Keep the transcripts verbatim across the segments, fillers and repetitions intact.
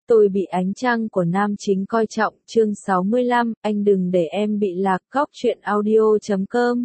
Tôi bị ánh trăng của nam chính coi trọng, chương sáu mươi lăm, anh đừng để em bị lạc, góc truyện audio chấm com.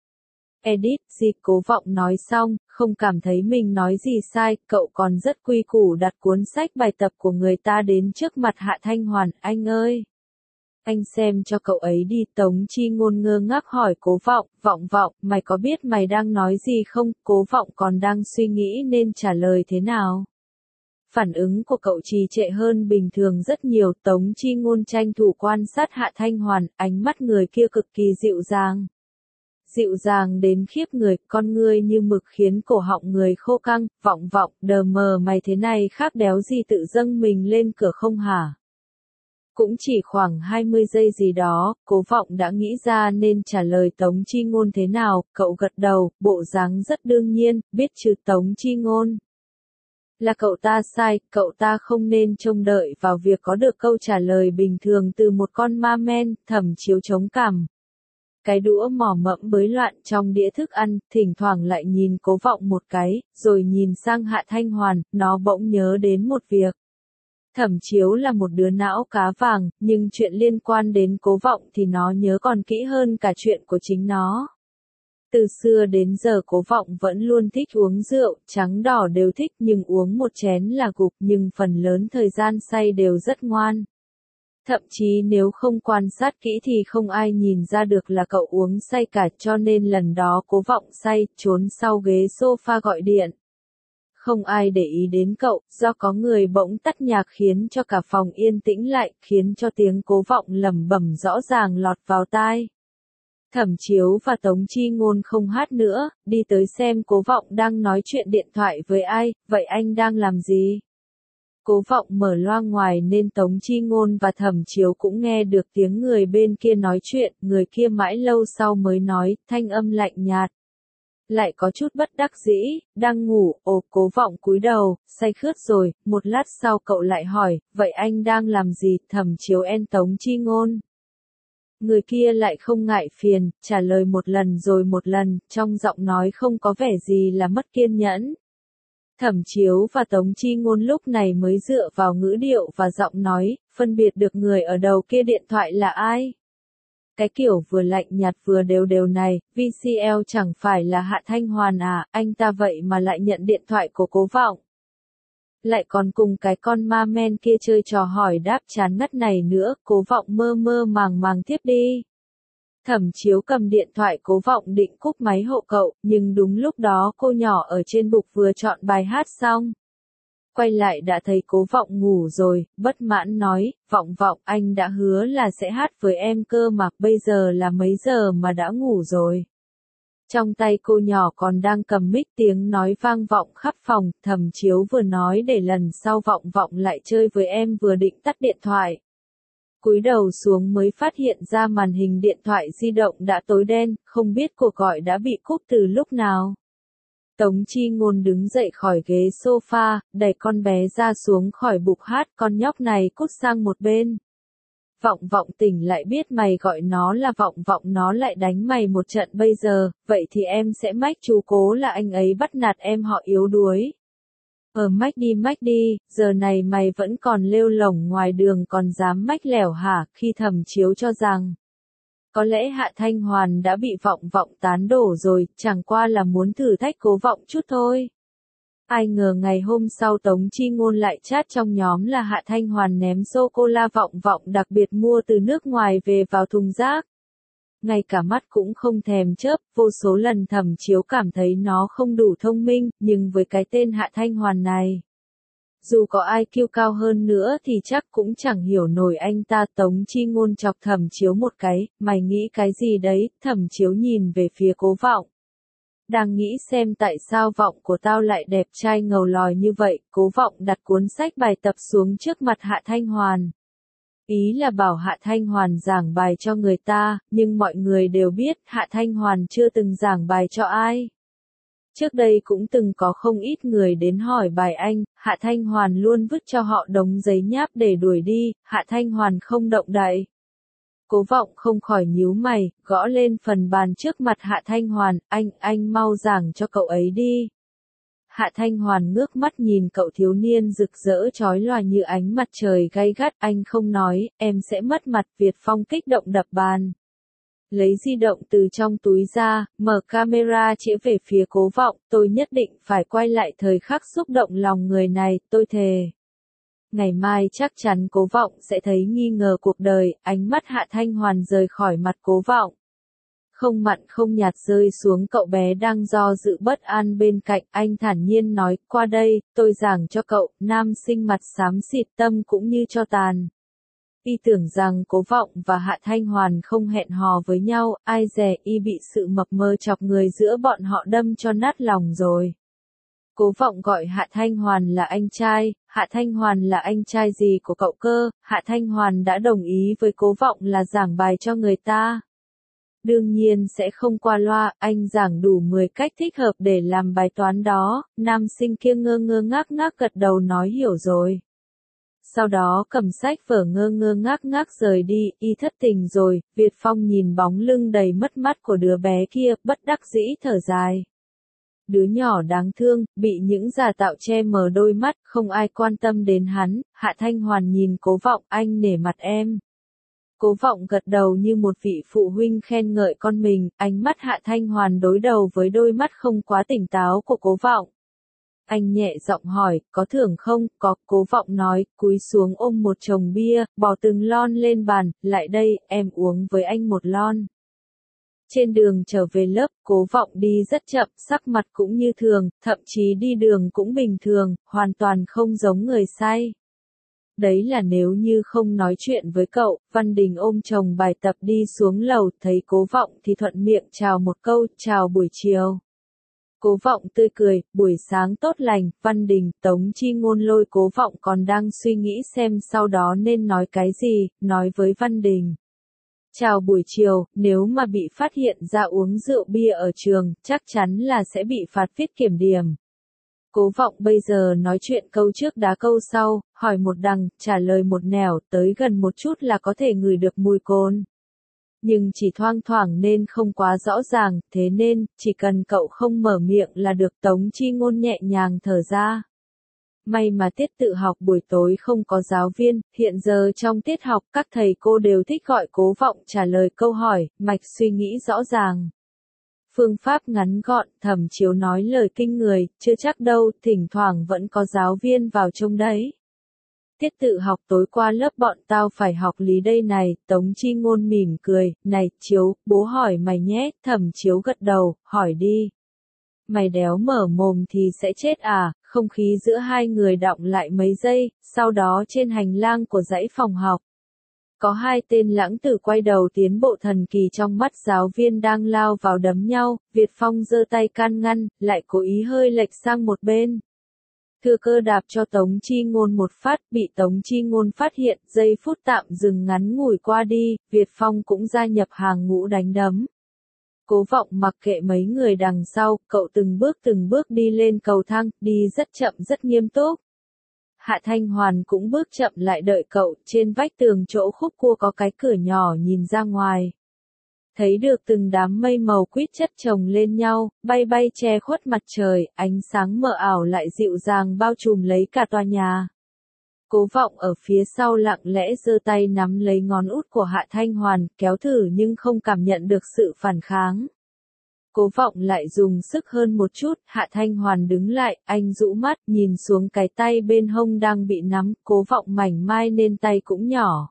Edit, gì Cố Vọng nói xong, không cảm thấy mình nói gì sai, cậu còn rất quy củ đặt cuốn sách bài tập của người ta đến trước mặt Hạ Thanh Hoàn, anh ơi. Anh xem cho cậu ấy đi. Tống Chi Ngôn ngơ ngác hỏi Cố Vọng, Vọng Vọng, mày có biết mày đang nói gì không? Cố Vọng còn đang suy nghĩ nên trả lời thế nào. Phản ứng của cậu trì trệ hơn bình thường rất nhiều. Tống Chi Ngôn tranh thủ quan sát Hạ Thanh Hoàn, ánh mắt người kia cực kỳ dịu dàng. Dịu dàng đến khiếp người, con ngươi như mực khiến cổ họng người khô căng. Vọng Vọng, đờ mờ mày thế này khác đéo gì tự dâng mình lên cửa không hả? Cũng chỉ khoảng hai mươi giây gì đó, Cố Vọng đã nghĩ ra nên trả lời Tống Chi Ngôn thế nào. Cậu gật đầu, bộ dáng rất đương nhiên, biết chứ Tống Chi Ngôn. Là cậu ta sai, cậu ta không nên trông đợi vào việc có được câu trả lời bình thường từ một con ma men. Thẩm Chiếu chống cằm. Cái đũa mỏ mẫm bới loạn trong đĩa thức ăn, thỉnh thoảng lại nhìn Cố Vọng một cái, rồi nhìn sang Hạ Thanh Hoàn, nó bỗng nhớ đến một việc. Thẩm Chiếu là một đứa não cá vàng, nhưng chuyện liên quan đến Cố Vọng thì nó nhớ còn kỹ hơn cả chuyện của chính nó. Từ xưa đến giờ Cố Vọng vẫn luôn thích uống rượu, trắng đỏ đều thích, nhưng uống một chén là gục, nhưng phần lớn thời gian say đều rất ngoan. Thậm chí nếu không quan sát kỹ thì không ai nhìn ra được là cậu uống say cả, cho nên lần đó Cố Vọng say, trốn sau ghế sofa gọi điện. Không ai để ý đến cậu, do có người bỗng tắt nhạc khiến cho cả phòng yên tĩnh lại, khiến cho tiếng Cố Vọng lẩm bẩm rõ ràng lọt vào tai. Thẩm Chiếu và Tống Chi Ngôn không hát nữa, đi tới xem Cố Vọng đang nói chuyện điện thoại với ai, vậy anh đang làm gì? Cố Vọng mở loa ngoài nên Tống Chi Ngôn và Thẩm Chiếu cũng nghe được tiếng người bên kia nói chuyện, người kia mãi lâu sau mới nói, thanh âm lạnh nhạt. Lại có chút bất đắc dĩ, đang ngủ, ồ. Cố Vọng cúi đầu, say khướt rồi. Một lát sau cậu lại hỏi, vậy anh đang làm gì? Thẩm Chiếu en Tống Chi Ngôn. Người kia lại không ngại phiền, trả lời một lần rồi một lần, trong giọng nói không có vẻ gì là mất kiên nhẫn. Thẩm Chiếu và Tống Chi Ngôn lúc này mới dựa vào ngữ điệu và giọng nói, phân biệt được người ở đầu kia điện thoại là ai. Cái kiểu vừa lạnh nhạt vừa đều đều này, vê xê lờ chẳng phải là Hạ Thanh Hoàn à, anh ta vậy mà lại nhận điện thoại của Cố Vọng. Lại còn cùng cái con ma men kia chơi trò hỏi đáp chán ngắt này nữa. Cố Vọng mơ mơ màng màng tiếp đi. Thẩm Chiếu cầm điện thoại Cố Vọng định cúp máy hộ cậu, nhưng đúng lúc đó cô nhỏ ở trên bục vừa chọn bài hát xong. Quay lại đã thấy Cố Vọng ngủ rồi, bất mãn nói, Vọng Vọng, anh đã hứa là sẽ hát với em cơ mà, bây giờ là mấy giờ mà đã ngủ rồi. Trong tay cô nhỏ còn đang cầm mic, tiếng nói vang vọng khắp phòng. Thẩm Chiếu vừa nói để lần sau Vọng Vọng lại chơi với em, vừa định tắt điện thoại. Cúi đầu xuống mới phát hiện ra màn hình điện thoại di động đã tối đen, không biết cuộc gọi đã bị cúp từ lúc nào. Tống Chi Ngôn đứng dậy khỏi ghế sofa, đẩy con bé ra xuống khỏi bục hát, con nhóc này cút sang một bên. Vọng Vọng tỉnh lại biết mày gọi nó là Vọng Vọng, nó lại đánh mày một trận bây giờ, vậy thì em sẽ mách chú Cố là anh ấy bắt nạt em họ yếu đuối. Ờ mách đi mách đi, giờ này mày vẫn còn lêu lổng ngoài đường còn dám mách lẻo hả? Khi Thẩm Chiếu cho rằng có lẽ Hạ Thanh Hoàn đã bị Vọng Vọng tán đổ rồi, chẳng qua là muốn thử thách Cố Vọng chút thôi. Ai ngờ ngày hôm sau Tống Chi Ngôn lại chat trong nhóm là Hạ Thanh Hoàn ném sô-cô-la Vọng Vọng đặc biệt mua từ nước ngoài về vào thùng rác. Ngay cả mắt cũng không thèm chớp, vô số lần Thẩm Chiếu cảm thấy nó không đủ thông minh, nhưng với cái tên Hạ Thanh Hoàn này, dù có i kiu cao hơn nữa thì chắc cũng chẳng hiểu nổi anh ta. Tống Chi Ngôn chọc Thẩm Chiếu một cái, mày nghĩ cái gì đấy? Thẩm Chiếu nhìn về phía Cố Vọng. Đang nghĩ xem tại sao Vọng của tao lại đẹp trai ngầu lòi như vậy. Cố Vọng đặt cuốn sách bài tập xuống trước mặt Hạ Thanh Hoàn. Ý là bảo Hạ Thanh Hoàn giảng bài cho người ta, nhưng mọi người đều biết Hạ Thanh Hoàn chưa từng giảng bài cho ai. Trước đây cũng từng có không ít người đến hỏi bài anh, Hạ Thanh Hoàn luôn vứt cho họ đống giấy nháp để đuổi đi, Hạ Thanh Hoàn không động đậy. Cố Vọng không khỏi nhíu mày, gõ lên phần bàn trước mặt Hạ Thanh Hoàn, anh, anh mau giảng cho cậu ấy đi. Hạ Thanh Hoàn ngước mắt nhìn cậu thiếu niên rực rỡ chói lòa như ánh mặt trời gay gắt, anh không nói, em sẽ mất mặt. Việt Phong kích động đập bàn. Lấy di động từ trong túi ra, mở camera chĩa về phía Cố Vọng, tôi nhất định phải quay lại thời khắc xúc động lòng người này, tôi thề. Ngày mai chắc chắn Cố Vọng sẽ thấy nghi ngờ cuộc đời, ánh mắt Hạ Thanh Hoàn rời khỏi mặt Cố Vọng. Không mặn không nhạt rơi xuống cậu bé đang do dự bất an bên cạnh, anh thản nhiên nói, qua đây, tôi giảng cho cậu. Nam sinh mặt xám xịt, tâm cũng như tro tàn. Y tưởng rằng Cố Vọng và Hạ Thanh Hoàn không hẹn hò với nhau, ai dè y bị sự mập mờ chọc người giữa bọn họ đâm cho nát lòng rồi. Cố Vọng gọi Hạ Thanh Hoàn là anh trai. Hạ Thanh Hoàn là anh trai gì của cậu cơ? Hạ Thanh Hoàn đã đồng ý với Cố Vọng là giảng bài cho người ta. Đương nhiên sẽ không qua loa, anh giảng đủ mười cách thích hợp để làm bài toán đó. Nam sinh kia ngơ ngơ ngác ngác gật đầu nói hiểu rồi. Sau đó cầm sách vở ngơ ngơ ngác ngác rời đi, y thất tình rồi. Việt Phong nhìn bóng lưng đầy mất mát của đứa bé kia, bất đắc dĩ thở dài. Đứa nhỏ đáng thương, bị những giả tạo che mờ đôi mắt, không ai quan tâm đến hắn. Hạ Thanh Hoàn nhìn Cố Vọng, anh nể mặt em. Cố Vọng gật đầu như một vị phụ huynh khen ngợi con mình, ánh mắt Hạ Thanh Hoàn đối đầu với đôi mắt không quá tỉnh táo của Cố Vọng. Anh nhẹ giọng hỏi, có thưởng không? Có. Cố Vọng nói, cúi xuống ôm một chồng bia, bỏ từng lon lên bàn, lại đây, em uống với anh một lon. Trên đường trở về lớp, Cố Vọng đi rất chậm, sắc mặt cũng như thường, thậm chí đi đường cũng bình thường, hoàn toàn không giống người say. Đấy là nếu như không nói chuyện với cậu. Văn Đình ôm chồng bài tập đi xuống lầu, thấy Cố Vọng thì thuận miệng chào một câu, chào buổi chiều. Cố Vọng tươi cười, buổi sáng tốt lành. Văn Đình, Tống Chi Ngôn lôi Cố Vọng còn đang suy nghĩ xem sau đó nên nói cái gì, nói với Văn Đình. Chào buổi chiều, nếu mà bị phát hiện ra uống rượu bia ở trường, chắc chắn là sẽ bị phạt viết kiểm điểm. Cố Vọng bây giờ nói chuyện câu trước đá câu sau, hỏi một đằng, trả lời một nẻo, tới gần một chút là có thể ngửi được mùi cồn. Nhưng chỉ thoang thoảng nên không quá rõ ràng, thế nên, chỉ cần cậu không mở miệng là được. Tống Chi Ngôn nhẹ nhàng thở ra. May mà tiết tự học buổi tối không có giáo viên, hiện giờ trong tiết học các thầy cô đều thích gọi Cố Vọng trả lời câu hỏi, mạch suy nghĩ rõ ràng. Phương pháp ngắn gọn, Thẩm Chiếu nói lời kinh người, chưa chắc đâu, thỉnh thoảng vẫn có giáo viên vào trông đấy. Tiết tự học tối qua lớp bọn tao phải học lý đây này. Tống Chi Ngôn mỉm cười, này, Chiếu, bố hỏi mày nhé. Thẩm Chiếu gật đầu, hỏi đi. Mày đéo mở mồm thì sẽ chết à? Không khí giữa hai người đọng lại mấy giây, sau đó trên hành lang của dãy phòng học. Có hai tên lãng tử quay đầu tiến bộ thần kỳ trong mắt giáo viên đang lao vào đấm nhau. Việt Phong giơ tay can ngăn, lại cố ý hơi lệch sang một bên. Thừa cơ đạp cho Tống Chi Ngôn một phát, bị Tống Chi Ngôn phát hiện, giây phút tạm dừng ngắn ngủi qua đi, Việt Phong cũng gia nhập hàng ngũ đánh đấm. Cố Vọng mặc kệ mấy người đằng sau, cậu từng bước từng bước đi lên cầu thang, đi rất chậm rất nghiêm túc. Hạ Thanh Hoàn cũng bước chậm lại đợi cậu, trên vách tường chỗ khúc cua có cái cửa nhỏ nhìn ra ngoài. Thấy được từng đám mây màu quýt chất chồng lên nhau, bay bay che khuất mặt trời, ánh sáng mờ ảo lại dịu dàng bao trùm lấy cả tòa nhà. Cố Vọng ở phía sau lặng lẽ giơ tay nắm lấy ngón út của Hạ Thanh Hoàn, kéo thử nhưng không cảm nhận được sự phản kháng. Cố Vọng lại dùng sức hơn một chút, Hạ Thanh Hoàn đứng lại, anh rũ mắt, nhìn xuống cái tay bên hông đang bị nắm, Cố Vọng mảnh mai nên tay cũng nhỏ.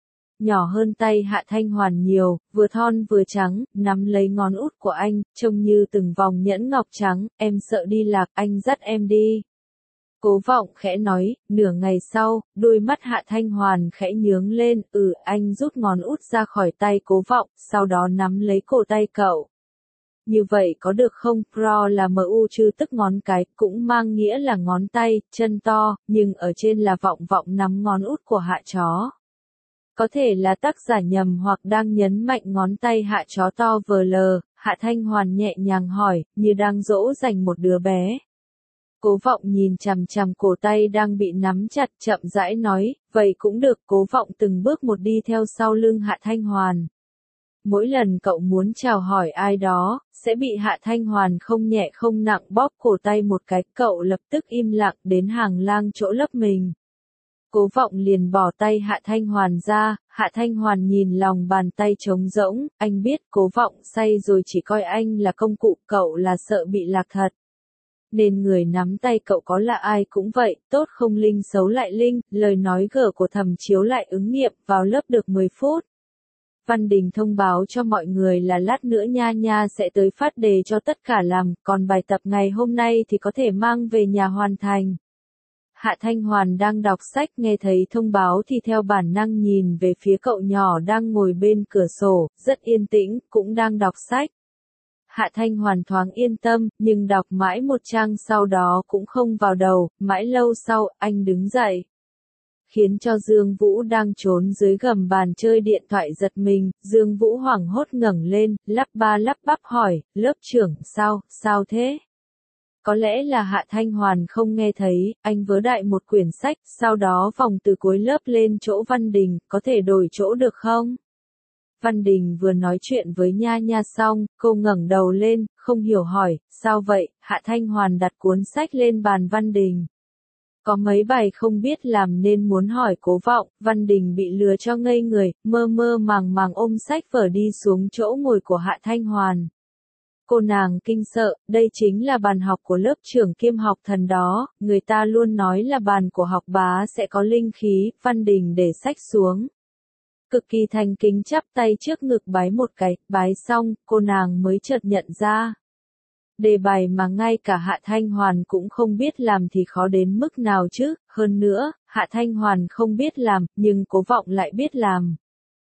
Nhỏ hơn tay Hạ Thanh Hoàn nhiều, vừa thon vừa trắng, nắm lấy ngón út của anh, trông như từng vòng nhẫn ngọc trắng, em sợ đi lạc, anh dắt em đi. Cố Vọng khẽ nói, nửa ngày sau, đôi mắt Hạ Thanh Hoàn khẽ nhướng lên, ừ, anh rút ngón út ra khỏi tay Cố Vọng, sau đó nắm lấy cổ tay cậu. Như vậy có được không? Pro là mu trừ tức ngón cái, cũng mang nghĩa là ngón tay, chân to, nhưng ở trên là Vọng Vọng nắm ngón út của Hạ chó. Có thể là tác giả nhầm hoặc đang nhấn mạnh ngón tay Hạ chó to vờ lờ, Hạ Thanh Hoàn nhẹ nhàng hỏi, như đang dỗ dành một đứa bé. Cố Vọng nhìn chằm chằm cổ tay đang bị nắm chặt, chậm rãi nói, vậy cũng được. Cố Vọng từng bước một đi theo sau lưng Hạ Thanh Hoàn. mỗi lần cậu muốn chào hỏi ai đó, sẽ bị Hạ Thanh Hoàn không nhẹ không nặng bóp cổ tay một cái, cậu lập tức im lặng đến hàng lang chỗ lấp mình. Cố Vọng liền bỏ tay Hạ Thanh Hoàn ra, Hạ Thanh Hoàn nhìn lòng bàn tay trống rỗng, anh biết Cố Vọng say rồi chỉ coi anh là công cụ, cậu là sợ bị lạc thật. Nên người nắm tay cậu có là ai cũng vậy, tốt không linh xấu lại linh, lời nói gở của Thẩm Chiếu lại ứng nghiệm, vào lớp được mười phút. Văn Đình thông báo cho mọi người là lát nữa Nha Nha sẽ tới phát đề cho tất cả làm, còn bài tập ngày hôm nay thì có thể mang về nhà hoàn thành. Hạ Thanh Hoàn đang đọc sách nghe thấy thông báo thì theo bản năng nhìn về phía cậu nhỏ đang ngồi bên cửa sổ, rất yên tĩnh, cũng đang đọc sách. Hạ Thanh Hoàn thoáng yên tâm, nhưng đọc mãi một trang sau đó cũng không vào đầu, mãi lâu sau, anh đứng dậy. Khiến cho Dương Vũ đang trốn dưới gầm bàn chơi điện thoại giật mình, Dương Vũ hoảng hốt ngẩng lên, lắp ba lắp bắp hỏi, lớp trưởng, sao, sao thế? Có lẽ là Hạ Thanh Hoàn không nghe thấy, anh vớ đại một quyển sách, sau đó vòng từ cuối lớp lên chỗ Văn Đình, có thể đổi chỗ được không? Văn Đình vừa nói chuyện với Nha Nha xong, cô ngẩng đầu lên, không hiểu hỏi, sao vậy? Hạ Thanh Hoàn đặt cuốn sách lên bàn Văn Đình. Có mấy bài không biết làm nên muốn hỏi Cố Vọng, Văn Đình bị lừa cho ngây người, mơ mơ màng màng ôm sách vở đi xuống chỗ ngồi của Hạ Thanh Hoàn. Cô nàng kinh sợ, đây chính là bàn học của lớp trưởng kiêm học thần đó, người ta luôn nói là bàn của học bá sẽ có linh khí, Văn Đình để sách xuống. Cực kỳ thành kính chắp tay trước ngực bái một cái, bái xong, cô nàng mới chợt nhận ra. Đề bài mà ngay cả Hạ Thanh Hoàn cũng không biết làm thì khó đến mức nào chứ, hơn nữa, Hạ Thanh Hoàn không biết làm, nhưng Cố Vọng lại biết làm.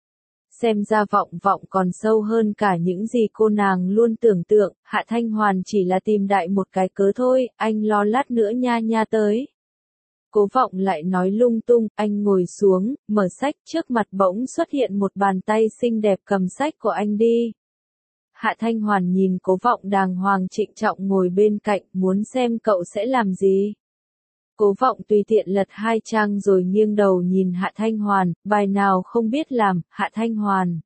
Xem ra Vọng Vọng còn sâu hơn cả những gì cô nàng luôn tưởng tượng, Hạ Thanh Hoàn chỉ là tìm đại một cái cớ thôi, anh lo lát nữa Nha Nha tới. Cố Vọng lại nói lung tung, anh ngồi xuống, mở sách, trước mặt bỗng xuất hiện một bàn tay xinh đẹp cầm sách của anh đi. Hạ Thanh Hoàn nhìn Cố Vọng đàng hoàng trịnh trọng ngồi bên cạnh, muốn xem cậu sẽ làm gì. Cố Vọng tùy tiện lật hai trang rồi nghiêng đầu nhìn Hạ Thanh Hoàn, bài nào không biết làm, Hạ Thanh Hoàn.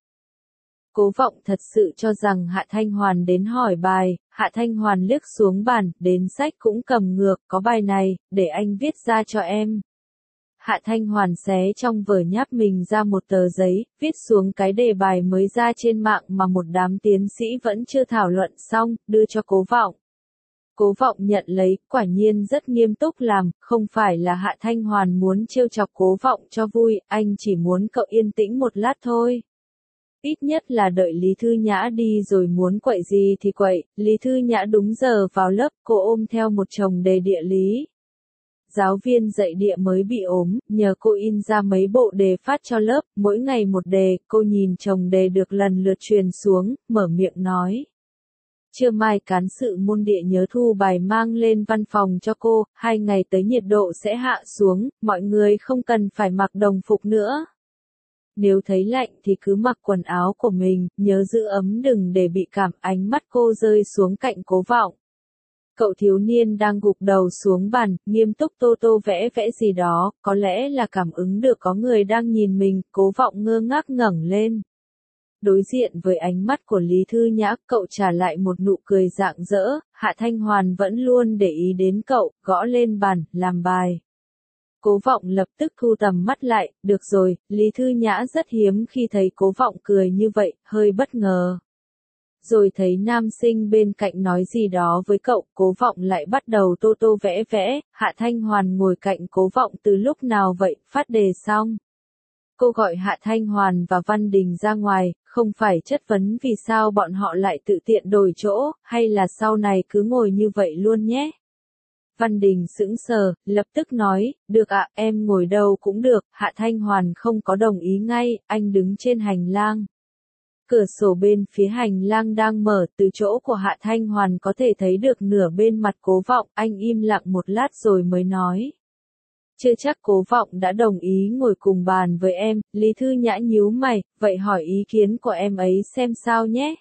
Cố Vọng thật sự cho rằng Hạ Thanh Hoàn đến hỏi bài, Hạ Thanh Hoàn liếc xuống bàn, đến sách cũng cầm ngược, có bài này, để anh viết ra cho em. Hạ Thanh Hoàn xé trong vở nháp mình ra một tờ giấy, viết xuống cái đề bài mới ra trên mạng mà một đám tiến sĩ vẫn chưa thảo luận xong, đưa cho Cố Vọng. Cố Vọng nhận lấy, quả nhiên rất nghiêm túc làm, không phải là Hạ Thanh Hoàn muốn trêu chọc Cố Vọng cho vui, anh chỉ muốn cậu yên tĩnh một lát thôi. Ít nhất là đợi Lý Thư Nhã đi rồi muốn quậy gì thì quậy, Lý Thư Nhã đúng giờ vào lớp, cô ôm theo một chồng đề địa lý. Giáo viên dạy địa mới bị ốm, nhờ cô in ra mấy bộ đề phát cho lớp, mỗi ngày một đề, cô nhìn chồng đề được lần lượt truyền xuống, mở miệng nói. Trưa mai cán sự môn địa nhớ thu bài mang lên văn phòng cho cô, hai ngày tới nhiệt độ sẽ hạ xuống, mọi người không cần phải mặc đồng phục nữa. Nếu thấy lạnh thì cứ mặc quần áo của mình, nhớ giữ ấm đừng để bị cảm. Ánh mắt cô rơi xuống cạnh Cố Vọng. Cậu thiếu niên đang gục đầu xuống bàn, nghiêm túc tô tô vẽ vẽ gì đó, có lẽ là cảm ứng được có người đang nhìn mình, Cố Vọng ngơ ngác ngẩng lên. Đối diện với ánh mắt của Lý Thư Nhã, cậu trả lại một nụ cười rạng rỡ, Hạ Thanh Hoàn vẫn luôn để ý đến cậu, gõ lên bàn, làm bài. Cố Vọng lập tức thu tầm mắt lại, được rồi, Lý Thư Nhã rất hiếm khi thấy Cố Vọng cười như vậy, hơi bất ngờ. Rồi thấy nam sinh bên cạnh nói gì đó với cậu, Cố Vọng lại bắt đầu tô tô vẽ vẽ, Hạ Thanh Hoàn ngồi cạnh Cố Vọng từ lúc nào vậy, phát đề xong. Cô gọi Hạ Thanh Hoàn và Văn Đình ra ngoài, không phải chất vấn vì sao bọn họ lại tự tiện đổi chỗ, hay là sau này cứ ngồi như vậy luôn nhé. Văn Đình sững sờ, lập tức nói, được ạ, em ngồi đâu cũng được, Hạ Thanh Hoàn không có đồng ý ngay, anh đứng trên hành lang. Cửa sổ bên phía hành lang đang mở, từ chỗ của Hạ Thanh Hoàn có thể thấy được nửa bên mặt Cố Vọng, anh im lặng một lát rồi mới nói. Chưa chắc Cố Vọng đã đồng ý ngồi cùng bàn với em, Lý Thư Nhã nhíu mày, vậy hỏi ý kiến của em ấy xem sao nhé.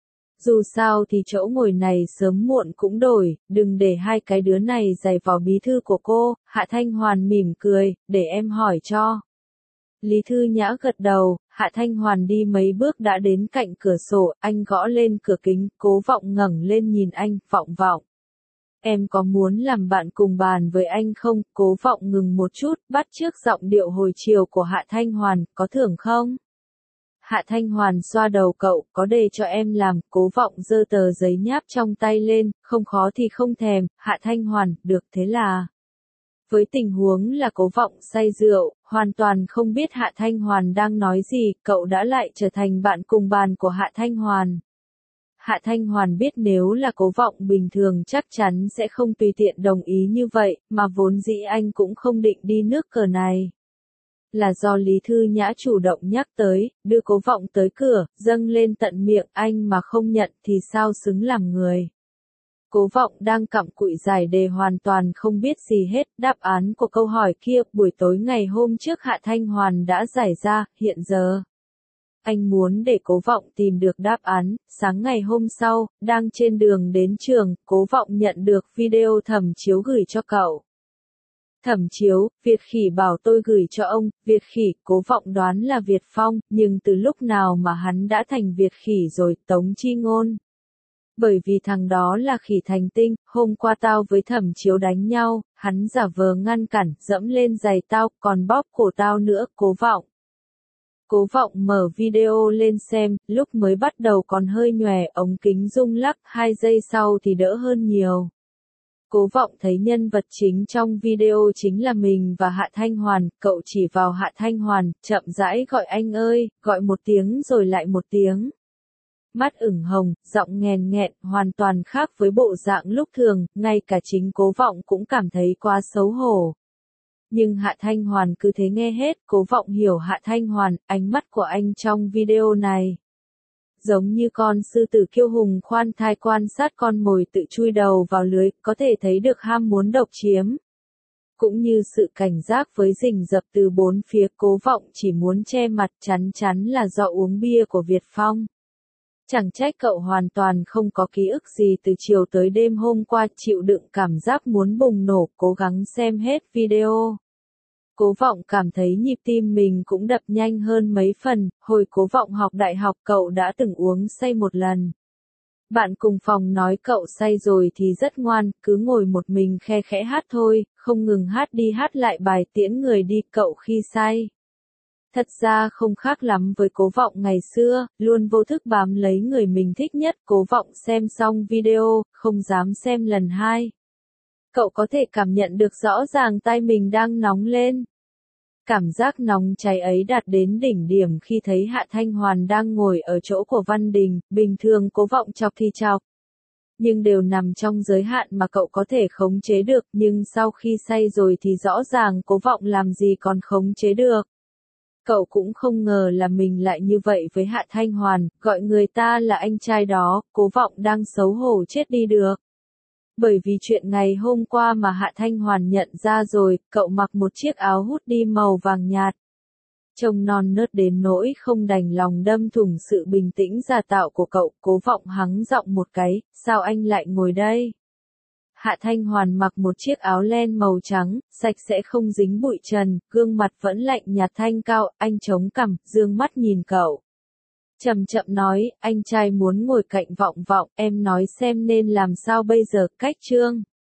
Dù sao thì chỗ ngồi này sớm muộn cũng đổi, đừng để hai cái đứa này giày vào bí thư của cô, Hạ Thanh Hoàn mỉm cười, để em hỏi cho. Lý Thư Nhã gật đầu, Hạ Thanh Hoàn đi mấy bước đã đến cạnh cửa sổ, anh gõ lên cửa kính, Cố Vọng ngẩng lên nhìn anh, Vọng Vọng. Em có muốn làm bạn cùng bàn với anh không? Cố Vọng ngừng một chút, bắt chước giọng điệu hồi chiều của Hạ Thanh Hoàn, có thưởng không? Hạ Thanh Hoàn xoa đầu cậu, có để cho em làm, Cố Vọng giơ tờ giấy nháp trong tay lên, không khó thì không thèm, Hạ Thanh Hoàn, được thế là. Với tình huống là Cố Vọng say rượu, hoàn toàn không biết Hạ Thanh Hoàn đang nói gì, cậu đã lại trở thành bạn cùng bàn của Hạ Thanh Hoàn. Hạ Thanh Hoàn biết nếu là Cố Vọng bình thường chắc chắn sẽ không tùy tiện đồng ý như vậy, mà vốn dĩ anh cũng không định đi nước cờ này. Là do Lý Thư Nhã chủ động nhắc tới, đưa Cố Vọng tới cửa, dâng lên tận miệng anh mà không nhận thì sao xứng làm người. Cố Vọng đang cặm cụi giải đề hoàn toàn không biết gì hết, đáp án của câu hỏi kia buổi tối ngày hôm trước Hạ Thanh Hoàn đã giải ra, hiện giờ. Anh muốn để Cố Vọng tìm được đáp án, sáng ngày hôm sau, đang trên đường đến trường, Cố Vọng nhận được video Thẩm Chiếu gửi cho cậu. Thẩm Chiếu, Việt Khỉ bảo tôi gửi cho ông, Việt Khỉ, Cố Vọng đoán là Việt Phong, nhưng từ lúc nào mà hắn đã thành Việt Khỉ rồi, Tống Chi Ngôn. Bởi vì thằng đó là Khỉ thành tinh, hôm qua tao với Thẩm Chiếu đánh nhau, hắn giả vờ ngăn cản, dẫm lên giày tao, còn bóp cổ tao nữa, Cố Vọng. Cố Vọng mở video lên xem, lúc mới bắt đầu còn hơi nhòe, ống kính rung lắc, hai giây sau thì đỡ hơn nhiều. Cố Vọng thấy nhân vật chính trong video chính là mình và Hạ Thanh Hoàn, cậu chỉ vào Hạ Thanh Hoàn, chậm rãi gọi anh ơi, gọi một tiếng rồi lại một tiếng. Mắt ửng hồng, giọng nghèn nghẹn, hoàn toàn khác với bộ dạng lúc thường, ngay cả chính Cố Vọng cũng cảm thấy quá xấu hổ. Nhưng Hạ Thanh Hoàn cứ thế nghe hết, Cố Vọng hiểu Hạ Thanh Hoàn, ánh mắt của anh trong video này. Giống như con sư tử kiêu hùng khoan thai quan sát con mồi tự chui đầu vào lưới, có thể thấy được ham muốn độc chiếm. Cũng như sự cảnh giác với rình rập từ bốn phía, Cố Vọng chỉ muốn che mặt, chắn chắn là do uống bia của Việt Phong. Chẳng trách cậu hoàn toàn không có ký ức gì từ chiều tới đêm hôm qua, chịu đựng cảm giác muốn bùng nổ, cố gắng xem hết video. Cố Vọng cảm thấy nhịp tim mình cũng đập nhanh hơn mấy phần, hồi Cố Vọng học đại học cậu đã từng uống say một lần. Bạn cùng phòng nói cậu say rồi thì rất ngoan, cứ ngồi một mình khe khẽ hát thôi, không ngừng hát đi hát lại bài tiễn người đi cậu khi say. Thật ra không khác lắm với Cố Vọng ngày xưa, luôn vô thức bám lấy người mình thích nhất, Cố Vọng xem xong video, không dám xem lần hai. Cậu có thể cảm nhận được rõ ràng tay mình đang nóng lên. Cảm giác nóng cháy ấy đạt đến đỉnh điểm khi thấy Hạ Thanh Hoàn đang ngồi ở chỗ của Văn Đình, bình thường Cố Vọng chọc thì chọc. Nhưng đều nằm trong giới hạn mà cậu có thể khống chế được, nhưng sau khi say rồi thì rõ ràng Cố Vọng làm gì còn khống chế được. Cậu cũng không ngờ là mình lại như vậy với Hạ Thanh Hoàn, gọi người ta là anh trai đó, Cố Vọng đang xấu hổ chết đi được. Bởi vì chuyện ngày hôm qua mà Hạ Thanh Hoàn nhận ra rồi, cậu mặc một chiếc áo hút đi màu vàng nhạt. Trông non nớt đến nỗi không đành lòng đâm thủng sự bình tĩnh giả tạo của cậu, Cố Vọng hắng giọng một cái, sao anh lại ngồi đây? Hạ Thanh Hoàn mặc một chiếc áo len màu trắng, sạch sẽ không dính bụi trần, gương mặt vẫn lạnh nhạt thanh cao, anh chống cằm, dương mắt nhìn cậu. Chậm chậm nói, anh trai muốn ngồi cạnh Vọng Vọng, em nói xem nên làm sao bây giờ, cách chương.